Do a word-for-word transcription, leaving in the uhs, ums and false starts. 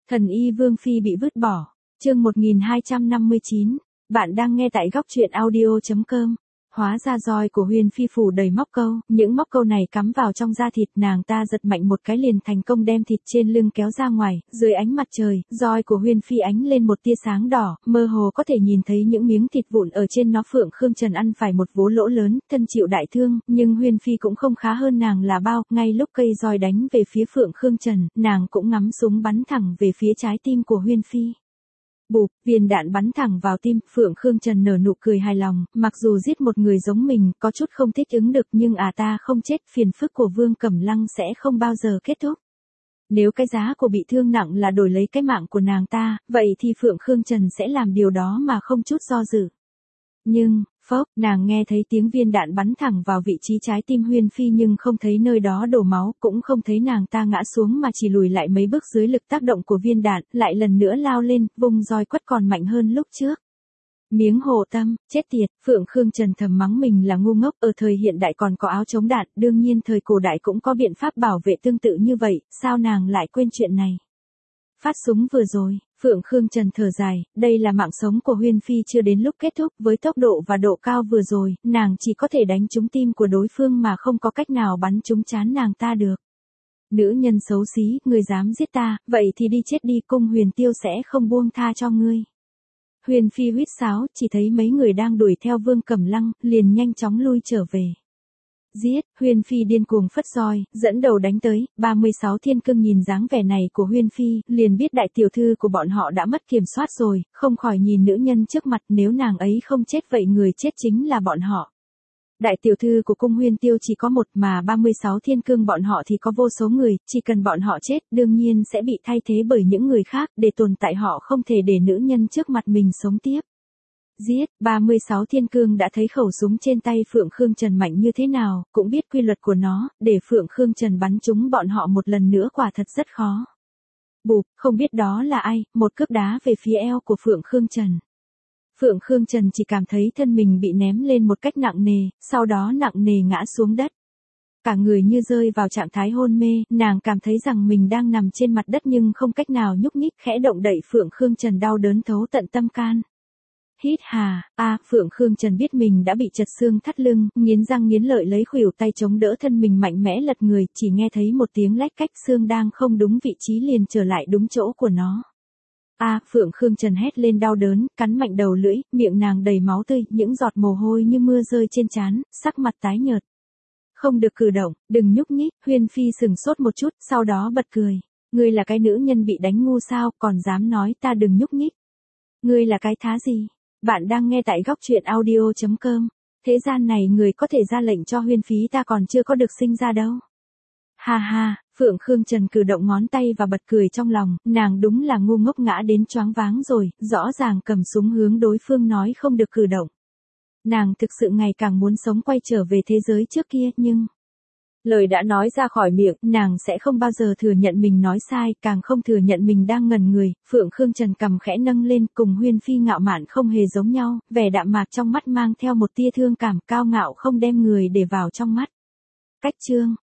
Thần y Vương Phi bị vứt bỏ. Chương một nghìn hai trăm năm mươi chín. Bạn đang nghe tại góc truyện audio chấm com. Hóa ra roi của Huyền Phi phủ đầy móc câu, những móc câu này cắm vào trong da thịt, nàng ta giật mạnh một cái liền thành công đem thịt trên lưng kéo ra ngoài, dưới ánh mặt trời, roi của Huyền Phi ánh lên một tia sáng đỏ, mơ hồ có thể nhìn thấy những miếng thịt vụn ở trên nó. Phượng Khương Trần ăn phải một vố lỗ lớn, thân chịu đại thương, nhưng Huyền Phi cũng không khá hơn nàng là bao, ngay lúc cây roi đánh về phía Phượng Khương Trần, nàng cũng ngắm súng bắn thẳng về phía trái tim của Huyền Phi. Bụp, viên đạn bắn thẳng vào tim. Phượng Khương Trần nở nụ cười hài lòng, mặc dù giết một người giống mình, có chút không thích ứng được, nhưng à ta không chết, phiền phức của Vương Cẩm Lăng sẽ không bao giờ kết thúc. Nếu cái giá của bị thương nặng là đổi lấy cái mạng của nàng ta, vậy thì Phượng Khương Trần sẽ làm điều đó mà không chút do dự. Nhưng, phốc, nàng nghe thấy tiếng viên đạn bắn thẳng vào vị trí trái tim Huyền Phi nhưng không thấy nơi đó đổ máu, cũng không thấy nàng ta ngã xuống mà chỉ lùi lại mấy bước dưới lực tác động của viên đạn, lại lần nữa lao lên, vùng roi quất còn mạnh hơn lúc trước. Miếng hồ tâm, chết tiệt. Phượng Khương Trần thầm mắng mình là ngu ngốc, ở thời hiện đại còn có áo chống đạn, đương nhiên thời cổ đại cũng có biện pháp bảo vệ tương tự như vậy, sao nàng lại quên chuyện này. Phát súng vừa rồi, Phượng Khương Trần thở dài, đây là mạng sống của Huyền Phi chưa đến lúc kết thúc, với tốc độ và độ cao vừa rồi, nàng chỉ có thể đánh trúng tim của đối phương mà không có cách nào bắn trúng trán nàng ta được. Nữ nhân xấu xí, ngươi dám giết ta, vậy thì đi chết đi, Cung Huyền Tiêu sẽ không buông tha cho ngươi. Huyền Phi huýt sáo, chỉ thấy mấy người đang đuổi theo Vương Cẩm Lăng, liền nhanh chóng lui trở về. Giết. Huyền Phi điên cuồng phất roi, dẫn đầu đánh tới. ba mươi sáu thiên cương nhìn dáng vẻ này của Huyền Phi, liền biết đại tiểu thư của bọn họ đã mất kiểm soát rồi, không khỏi nhìn nữ nhân trước mặt, nếu nàng ấy không chết vậy người chết chính là bọn họ. Đại tiểu thư của Cung Huyền Tiêu chỉ có một mà ba mươi sáu thiên cương bọn họ thì có vô số người, chỉ cần bọn họ chết, đương nhiên sẽ bị thay thế bởi những người khác, để tồn tại họ không thể để nữ nhân trước mặt mình sống tiếp. Giết. ba mươi sáu thiên cương đã thấy khẩu súng trên tay Phượng Khương Trần mạnh như thế nào, cũng biết quy luật của nó, để Phượng Khương Trần bắn trúng bọn họ một lần nữa quả thật rất khó. Bụp, không biết đó là ai, một cước đá về phía eo của Phượng Khương Trần. Phượng Khương Trần chỉ cảm thấy thân mình bị ném lên một cách nặng nề, sau đó nặng nề ngã xuống đất. Cả người như rơi vào trạng thái hôn mê, nàng cảm thấy rằng mình đang nằm trên mặt đất nhưng không cách nào nhúc nhích, khẽ động đậy Phượng Khương Trần đau đớn thấu tận tâm can. Hít hà, a à, Phượng Khương Trần biết mình đã bị chật xương thắt lưng, nghiến răng nghiến lợi lấy khuỷu tay chống đỡ thân mình mạnh mẽ lật người, chỉ nghe thấy một tiếng lách cách, xương đang không đúng vị trí liền trở lại đúng chỗ của nó. A à, Phượng Khương Trần hét lên đau đớn, cắn mạnh đầu lưỡi, miệng nàng đầy máu tươi, những giọt mồ hôi như mưa rơi trên trán, sắc mặt tái nhợt. Không được cử động, đừng nhúc nhích. Huyền Phi sừng sốt một chút, sau đó bật cười. Ngươi là cái nữ nhân bị đánh ngu sao, còn dám nói ta đừng nhúc nhích. Ngươi là cái thá gì? Bạn đang nghe tại góc truyện audio chấm com. Thế gian này người có thể ra lệnh cho Huyền Phi ta còn chưa có được sinh ra đâu. Ha ha, Phượng Khương Trần cử động ngón tay và bật cười trong lòng, nàng đúng là ngu ngốc ngã đến choáng váng rồi, rõ ràng cầm súng hướng đối phương nói không được cử động. Nàng thực sự ngày càng muốn sống quay trở về thế giới trước kia, nhưng... lời đã nói ra khỏi miệng, nàng sẽ không bao giờ thừa nhận mình nói sai, càng không thừa nhận mình đang ngẩn người. Phượng Khương Trần cầm khẽ nâng lên, cùng Huyền Phi ngạo mạn không hề giống nhau, vẻ đạm mạc trong mắt mang theo một tia thương cảm, cao ngạo không đem người để vào trong mắt. Cách chương